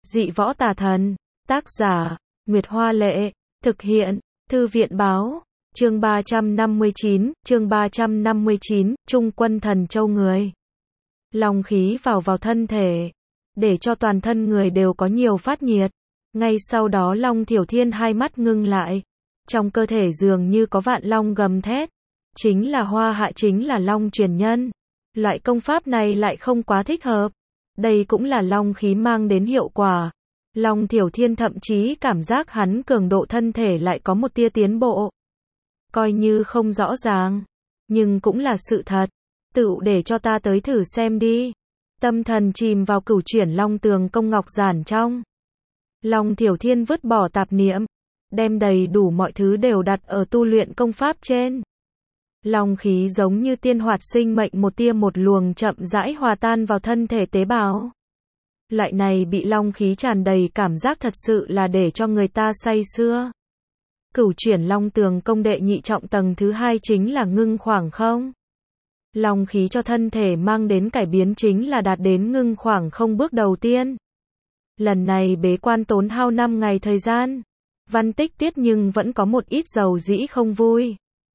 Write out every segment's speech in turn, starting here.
Dị võ tà thần. Tác giả, Nguyệt Hoa Lệ. Thực hiện, Thư viện Báo. Chương 359, Trung quân thần châu người. Long khí vào thân thể, để cho toàn thân người đều có nhiều phát nhiệt. Ngay sau đó Long Thiểu Thiên hai mắt ngưng lại. Trong cơ thể dường như có vạn long gầm thét. Chính là Hoa Hạ, chính là Long truyền nhân. Loại công pháp này lại không quá thích hợp. Đây cũng là long khí mang đến hiệu quả. Long Thiểu Thiên thậm chí cảm giác hắn cường độ thân thể lại có một tia tiến bộ. Coi như không rõ ràng, nhưng cũng là sự thật. Tự để cho ta tới thử xem đi. Tâm thần chìm vào cửu chuyển long tường công ngọc giản trong. Long Thiểu Thiên vứt bỏ tạp niệm, đem đầy đủ mọi thứ đều đặt ở tu luyện công pháp trên. Long khí giống như tiên hoạt sinh mệnh, một tia một luồng chậm rãi hòa tan vào thân thể tế bào. Loại này bị long khí tràn đầy cảm giác thật sự là để cho người ta say sưa. Cửu chuyển long tường công đệ nhị trọng tầng thứ 2 chính là ngưng khoảng không. Long khí cho thân thể mang đến cải biến chính là đạt đến ngưng khoảng không bước đầu tiên. Lần này bế quan tốn hao 5 ngày thời gian. Văn Tích Tuyết nhưng vẫn có một ít dầu dĩ không vui.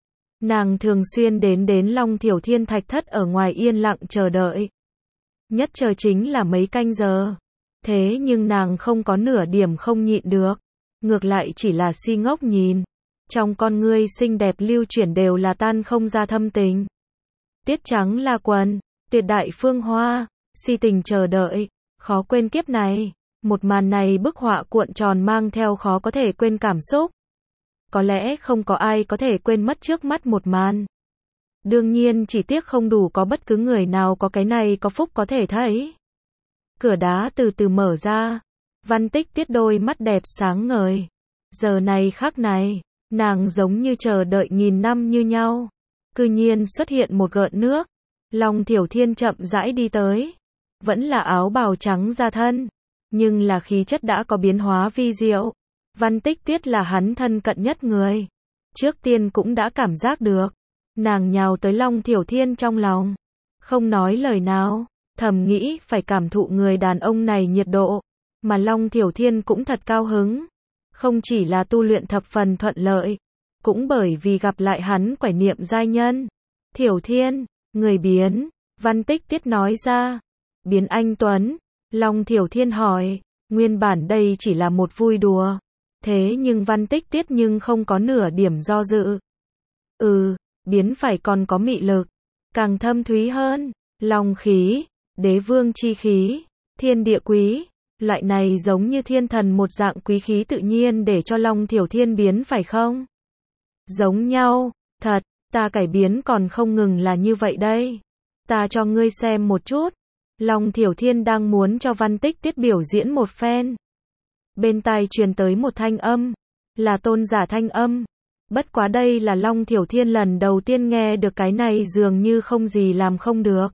Nàng thường xuyên đến Long Thiểu Thiên thạch thất ở ngoài yên lặng chờ đợi. Nhất chờ chính là mấy canh giờ. Thế nhưng nàng không có nửa điểm không nhịn được. Ngược lại chỉ là si ngốc nhìn. Trong con ngươi xinh đẹp lưu chuyển đều là tan không ra thâm tình. Tuyết trắng là quần, tuyệt đại phương hoa, si tình chờ đợi, khó quên kiếp này. Một màn này bức họa cuộn tròn mang theo khó có thể quên cảm xúc. Có lẽ không có ai có thể quên mất trước mắt một màn. Đương nhiên chỉ tiếc không đủ có bất cứ người nào có cái này có phúc có thể thấy. Cửa đá từ từ mở ra. Văn Tích Tuyết đôi mắt đẹp sáng ngời. Giờ này khắc này, nàng giống như chờ đợi nghìn năm như nhau. Cư nhiên xuất hiện một gợn nước. Long Thiểu Thiên chậm rãi đi tới. Vẫn là áo bào trắng da thân, nhưng là khí chất đã có biến hóa vi diệu. Văn Tích Tuyết là hắn thân cận nhất người. Trước tiên cũng đã cảm giác được. Nàng nhào tới Long Thiểu Thiên trong lòng. Không nói lời nào. Thầm nghĩ phải cảm thụ người đàn ông này nhiệt độ. Mà Long Thiểu Thiên cũng thật cao hứng. Không chỉ là tu luyện thập phần thuận lợi. Cũng bởi vì gặp lại hắn quải niệm giai nhân. Thiểu Thiên, người biến. Văn Tích Tuyết nói ra. Biến anh Tuấn. Long Thiểu Thiên hỏi. Nguyên bản đây chỉ là một vui đùa. Thế nhưng Văn Tích Tuyết nhưng không có nửa điểm do dự. Biến phải còn có mị lực. Càng thâm thúy hơn. Long khí, đế vương chi khí, thiên địa quý. Loại này giống như thiên thần một dạng quý khí tự nhiên để cho Long Thiểu Thiên biến phải không? Giống nhau, thật, ta cải biến còn không ngừng là như vậy đây. Ta cho ngươi xem một chút. Long Thiểu Thiên đang muốn cho Văn Tích Tuyết biểu diễn một phen. Bên tai truyền tới một thanh âm. Là tôn giả thanh âm. Bất quá đây là Long Thiểu Thiên lần đầu tiên nghe được cái này, dường như không gì làm không được.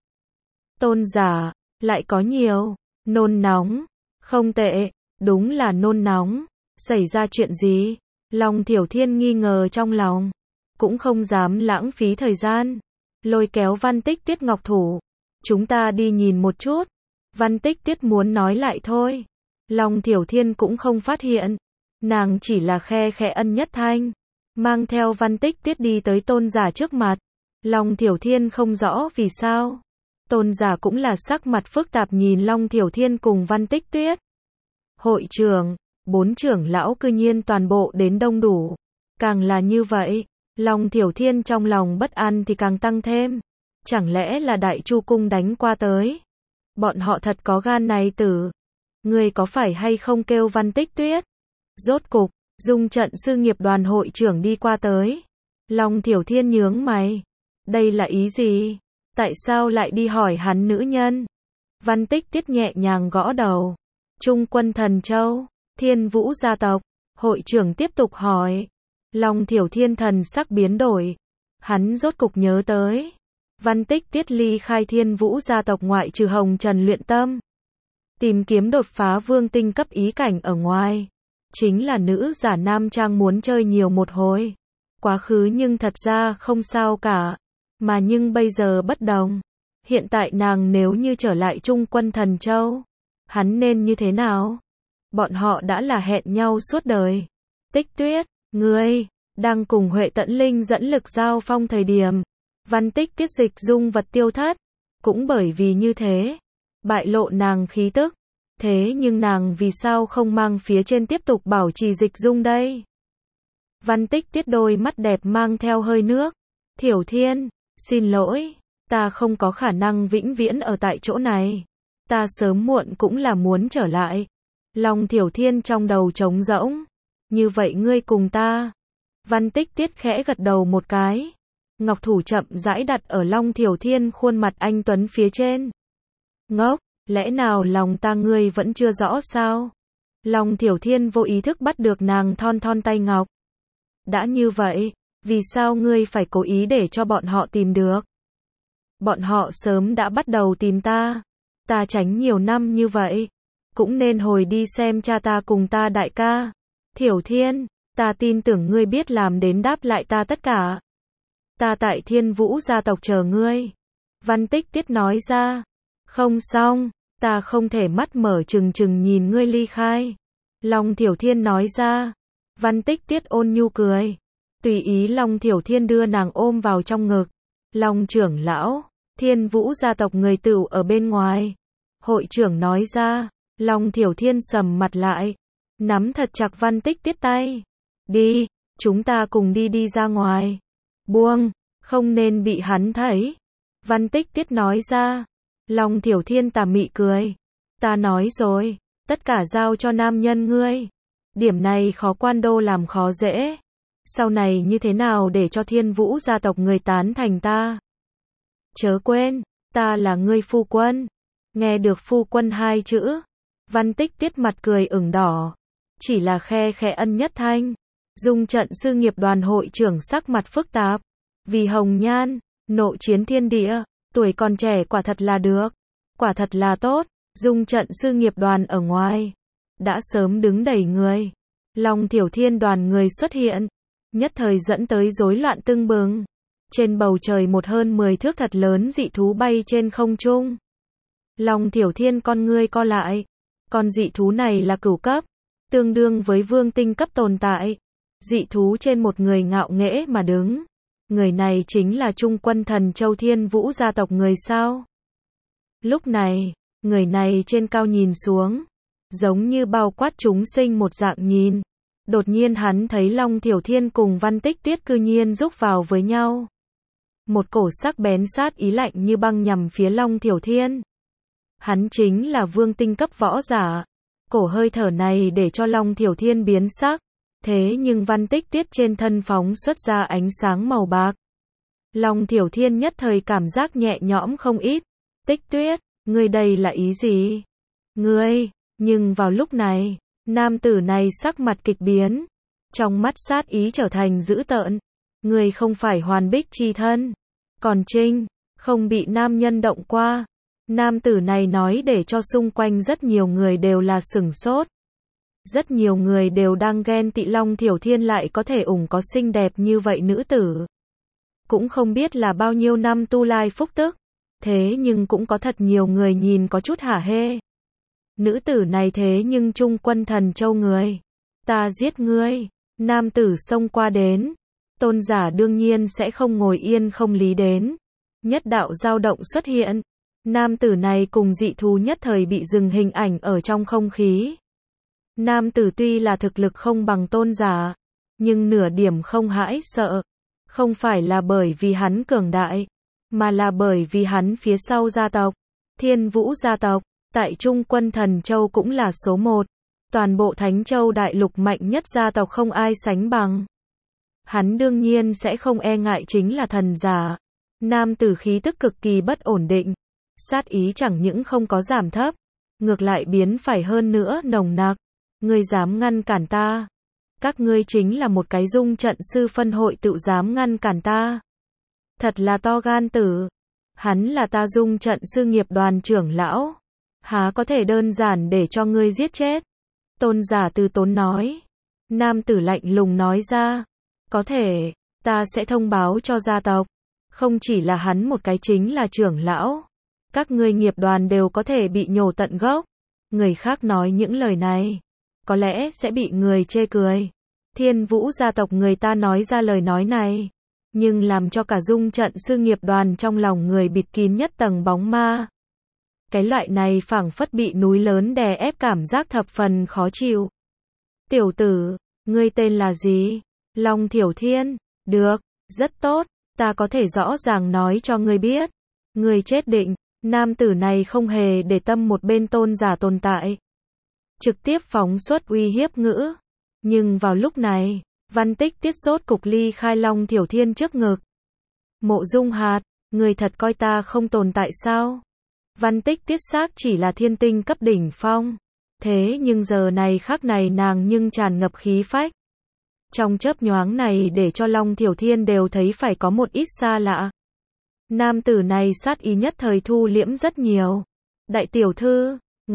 Tôn giả, lại có nhiều, nôn nóng. Không tệ, đúng là nôn nóng. Xảy ra chuyện gì? Long Thiểu Thiên nghi ngờ trong lòng. Cũng không dám lãng phí thời gian. Lôi kéo Văn Tích Tuyết ngọc thủ. Chúng ta đi nhìn một chút. Văn Tích Tuyết muốn nói lại thôi. Long Thiểu Thiên cũng không phát hiện. Nàng chỉ là khe khẽ ân nhất thanh. Mang theo Văn Tích Tuyết đi tới tôn giả trước mặt. Long Thiểu Thiên không rõ vì sao. Tôn giả cũng là sắc mặt phức tạp nhìn Long Thiểu Thiên cùng Văn Tích Tuyết. Hội trưởng, 4 trưởng lão cư nhiên toàn bộ đến đông đủ. Càng là như vậy, Long Thiểu Thiên trong lòng bất an thì càng tăng thêm. Chẳng lẽ là Đại Chu Cung đánh qua tới? Bọn họ thật có gan này tử. Người có phải hay không kêu Văn Tích Tuyết? Rốt cục, Dung trận sư nghiệp đoàn hội trưởng đi qua tới. Long Thiểu Thiên nhướng mày. Đây là ý gì? Tại sao lại đi hỏi hắn nữ nhân? Văn Tích Tuyết nhẹ nhàng gõ đầu. Trung quân thần châu, Thiên Vũ gia tộc. Hội trưởng tiếp tục hỏi. Long Thiểu Thiên thần sắc biến đổi. Hắn rốt cục nhớ tới. Văn Tích Tuyết ly khai Thiên Vũ gia tộc ngoại trừ Hồng Trần luyện tâm. Tìm kiếm đột phá vương tinh cấp ý cảnh ở ngoài. Chính là nữ giả nam trang muốn chơi nhiều một hồi. Quá khứ nhưng thật ra không sao cả. Mà nhưng bây giờ bất đồng. Hiện tại nàng nếu như trở lại Trung quân thần châu. Hắn nên như thế nào? Bọn họ đã là hẹn nhau suốt đời. Tích Tuyết, ngươi, đang cùng Huệ Tẫn Linh dẫn lực giao phong thời điểm. Văn Tích Tuyết dịch dung vật tiêu thất. Cũng bởi vì như thế, bại lộ nàng khí tức. Thế nhưng nàng vì sao không mang phía trên tiếp tục bảo trì dịch dung đây? Văn Tích Tuyết đôi mắt đẹp mang theo hơi nước. Thiểu Thiên, xin lỗi, ta không có khả năng vĩnh viễn ở tại chỗ này. Ta sớm muộn cũng là muốn trở lại. Lòng Thiểu Thiên trong đầu trống rỗng. Như vậy ngươi cùng ta. Văn Tích Tuyết khẽ gật đầu một cái. Ngọc thủ chậm rãi đặt ở Long Thiểu Thiên khuôn mặt anh tuấn phía trên. Ngốc, lẽ nào lòng ta ngươi vẫn chưa rõ sao? Long Thiểu Thiên vô ý thức bắt được nàng thon thon tay ngọc. Đã như vậy, vì sao ngươi phải cố ý để cho bọn họ tìm được? Bọn họ sớm đã bắt đầu tìm ta. Ta tránh nhiều năm như vậy. Cũng nên hồi đi xem cha ta cùng ta đại ca. Thiểu Thiên, ta tin tưởng ngươi biết làm đến đáp lại ta tất cả. Ta tại Thiên Vũ gia tộc chờ ngươi. Văn Tích Tuyết nói ra. Không xong, ta không thể mắt mở trừng trừng nhìn ngươi ly khai. Long Thiểu Thiên nói ra. Văn Tích Tuyết ôn nhu cười. Tùy ý Long Thiểu Thiên đưa nàng ôm vào trong ngực. Long trưởng lão, Thiên Vũ gia tộc người tựu ở bên ngoài. Hội trưởng nói ra. Long Thiểu Thiên sầm mặt lại. Nắm thật chặt Văn Tích Tuyết tay. Đi, chúng ta cùng đi ra ngoài. Buông, không nên bị hắn thấy. Văn Tích Tuyết nói ra. Long Thiểu Thiên tà mị cười. Ta nói rồi, tất cả giao cho nam nhân ngươi. Điểm này khó quan đô làm khó dễ. Sau này như thế nào để cho Thiên Vũ gia tộc người tán thành ta? Chớ quên, ta là ngươi phu quân. Nghe được phu quân hai chữ. Văn Tích Tuyết mặt cười ửng đỏ. Chỉ là khe khẽ ân nhất thanh. Dung trận sư nghiệp đoàn hội trưởng sắc mặt phức tạp. Vì hồng nhan, nộ chiến thiên địa. Tuổi còn trẻ quả thật là được. Quả thật là tốt. Dung trận sư nghiệp đoàn ở ngoài. Đã sớm đứng đầy người. Long Thiểu Thiên đoàn người xuất hiện. Nhất thời dẫn tới rối loạn tưng bừng. Trên bầu trời một hơn 10 thước thật lớn dị thú bay trên không trung. Long Thiểu Thiên con ngươi co lại. Con dị thú này là cửu cấp. Tương đương với vương tinh cấp tồn tại. Dị thú trên một người ngạo nghễ mà đứng. Người này chính là Trung Quân Thần Châu Thiên Vũ gia tộc người sao? Lúc này, người này trên cao nhìn xuống. Giống như bao quát chúng sinh một dạng nhìn. Đột nhiên hắn thấy Long Thiểu Thiên cùng Văn Tích Tuyết cư nhiên rúc vào với nhau. Một cổ sắc bén sát ý lạnh như băng nhằm phía Long Thiểu Thiên. Hắn chính là vương tinh cấp võ giả. Cổ hơi thở này để cho Long Thiểu Thiên biến sắc. Thế nhưng Văn Tích Tuyết trên thân phóng xuất ra ánh sáng màu bạc. Long Thiểu Thiên nhất thời cảm giác nhẹ nhõm không ít. Tích Tuyết, ngươi đây là ý gì? Ngươi, nhưng vào lúc này, nam tử này sắc mặt kịch biến. Trong mắt sát ý trở thành dữ tợn. Ngươi không phải Hoàn Bích chi thân. Còn Trinh, không bị nam nhân động qua. Nam tử này nói để cho xung quanh rất nhiều người đều là sửng sốt. Rất nhiều người đều đang ghen tị Long Thiểu Thiên lại có thể có xinh đẹp như vậy nữ tử. Cũng không biết là bao nhiêu năm tu lai phúc tức. Thế nhưng cũng có thật nhiều người nhìn có chút hả hê. Nữ tử này thế nhưng Trung Quân Thần Châu người. Ta giết ngươi. Nam tử xông qua đến. Tôn giả đương nhiên sẽ không ngồi yên không lý đến. Nhất đạo dao động xuất hiện. Nam tử này cùng dị thú nhất thời bị dừng hình ảnh ở trong không khí. Nam tử tuy là thực lực không bằng tôn giả, nhưng nửa điểm không hãi sợ. Không phải là bởi vì hắn cường đại, mà là bởi vì hắn phía sau gia tộc. Thiên Vũ gia tộc, tại Trung Quân Thần Châu cũng là số 1. Toàn bộ Thánh Châu đại lục mạnh nhất gia tộc không ai sánh bằng. Hắn đương nhiên sẽ không e ngại chính là thần giả. Nam tử khí tức cực kỳ bất ổn định. Sát ý chẳng những không có giảm thấp, ngược lại biến phải hơn nữa nồng nặc. Ngươi dám ngăn cản ta? Các ngươi chính là một cái dung trận sư phân hội tự dám ngăn cản ta. Thật là to gan tử. Hắn là ta dung trận sư nghiệp đoàn trưởng lão. Há có thể đơn giản để cho ngươi giết chết? Tôn giả Từ Tốn nói. Nam tử lạnh lùng nói ra. Có thể, ta sẽ thông báo cho gia tộc. Không chỉ là hắn một cái chính là trưởng lão. Các ngươi nghiệp đoàn đều có thể bị nhổ tận gốc. Người khác nói những lời này. có lẽ sẽ bị người chê cười. Thiên Vũ gia tộc người ta nói ra lời nói này, nhưng làm cho cả Dung Trận Sư nghiệp đoàn trong lòng người bịt kín nhất tầng bóng ma. Cái loại này phảng phất bị núi lớn đè ép, cảm giác thập phần khó chịu. Tiểu tử, ngươi tên là gì? Long Thiểu Thiên. Được, rất tốt, ta có thể rõ ràng nói cho ngươi biết. Ngươi chết định. Nam tử này không hề để tâm một bên tôn giả tồn tại, trực tiếp phóng xuất uy hiếp ngữ. Nhưng vào lúc này, Văn Tích Tiết rốt cục ly khai Long Thiểu Thiên trước ngực. Mộ Dung Hạt, ngươi thật coi ta không tồn tại sao? Văn Tích Tiết xác chỉ là thiên tinh cấp đỉnh phong, thế nhưng giờ này khắc này nàng nhưng tràn ngập khí phách. Trong chớp nhoáng này để cho Long Thiểu Thiên đều thấy phải có một ít xa lạ. Nam tử này sát ý nhất thời thu liễm rất nhiều. Đại tiểu thư,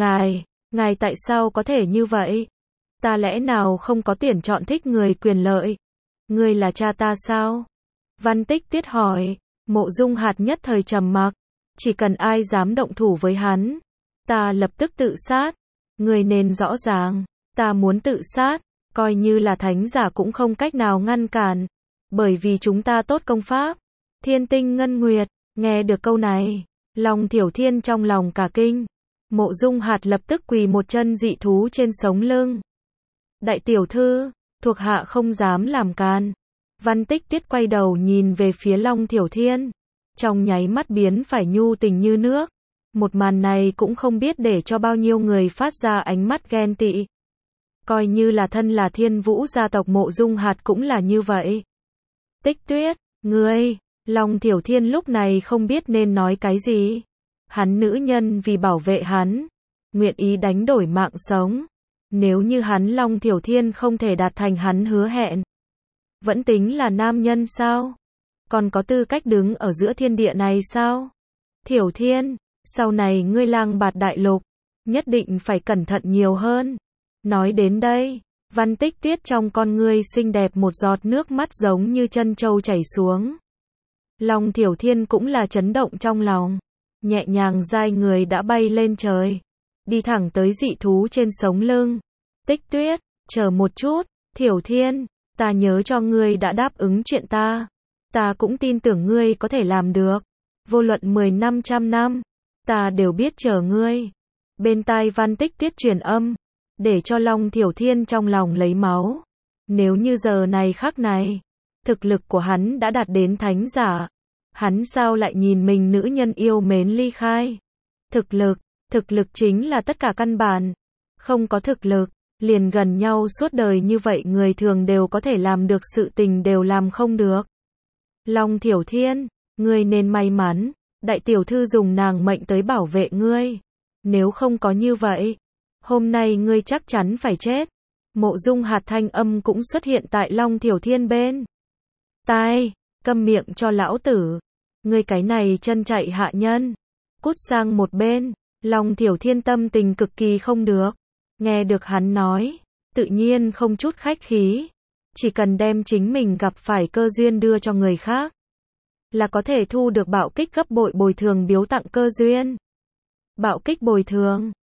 ngài tại sao có thể như vậy? Ta lẽ nào không có tuyển chọn thích người quyền lợi? Ngươi là cha ta sao? Văn Tích Tiết hỏi. Mộ Dung Hạt nhất thời trầm mặc. Chỉ cần ai dám động thủ với hắn, ta lập tức tự sát. Ngươi nên rõ ràng, ta muốn tự sát, coi như là thánh giả cũng không cách nào ngăn cản, bởi vì chúng ta tốt công pháp. Thiên tinh ngân nguyệt, nghe được câu này, Long Thiểu Thiên trong lòng cả kinh. Mộ Dung Hạt lập tức quỳ một chân dị thú trên sống lưng. Đại tiểu thư, thuộc hạ không dám làm can. Văn Tích Tiết quay đầu nhìn về phía Long Thiểu Thiên, trong nháy mắt biến phải nhu tình như nước. Một màn này cũng không biết để cho bao nhiêu người phát ra ánh mắt ghen tị. Coi như là thân là Thiên Vũ gia tộc Mộ Dung Hạt cũng là như vậy. Tích Tuyết, ngươi, Long Thiểu Thiên lúc này không biết nên nói cái gì. Hắn nữ nhân vì bảo vệ hắn, nguyện ý đánh đổi mạng sống. Nếu như hắn Long Thiểu Thiên không thể đạt thành hắn hứa hẹn, vẫn tính là nam nhân sao? Còn có tư cách đứng ở giữa thiên địa này sao? Thiểu Thiên, sau này ngươi lang bạt đại lục, nhất định phải cẩn thận nhiều hơn. Nói đến đây, Văn Tích Tuyết trong con ngươi xinh đẹp một giọt nước mắt giống như chân châu chảy xuống. Long Thiểu Thiên cũng là chấn động trong lòng, nhẹ nhàng giai người đã bay lên trời, đi thẳng tới dị thú trên sống lưng. Tích Tuyết, chờ một chút, Thiểu Thiên, ta nhớ cho ngươi đã đáp ứng chuyện ta cũng tin tưởng ngươi có thể làm được. Vô luận 10 năm trăm năm, ta đều biết chờ ngươi. Bên tai Văn Tích Tuyết truyền âm, để cho Long Thiểu Thiên trong lòng lấy máu. Nếu như giờ này khắc này, thực lực của hắn đã đạt đến thánh giả, hắn sao lại nhìn mình nữ nhân yêu mến ly khai? Thực lực chính là tất cả căn bản. Không có thực lực, liền gần nhau suốt đời như vậy người thường đều có thể làm được sự tình đều làm không được. Long Thiểu Thiên, ngươi nên may mắn, đại tiểu thư dùng nàng mệnh tới bảo vệ ngươi. Nếu không có như vậy, hôm nay ngươi chắc chắn phải chết. Mộ Dung Hạt thanh âm cũng xuất hiện tại Long Thiểu Thiên bên tai. Câm miệng cho lão tử. Ngươi cái này chân chạy hạ nhân. Cút sang một bên. Long Thiểu Thiên tâm tình cực kỳ không được. Nghe được hắn nói, tự nhiên không chút khách khí. Chỉ cần đem chính mình gặp phải cơ duyên đưa cho người khác, là có thể thu được bạo kích gấp bội bồi thường biếu tặng cơ duyên. Bạo kích bồi thường.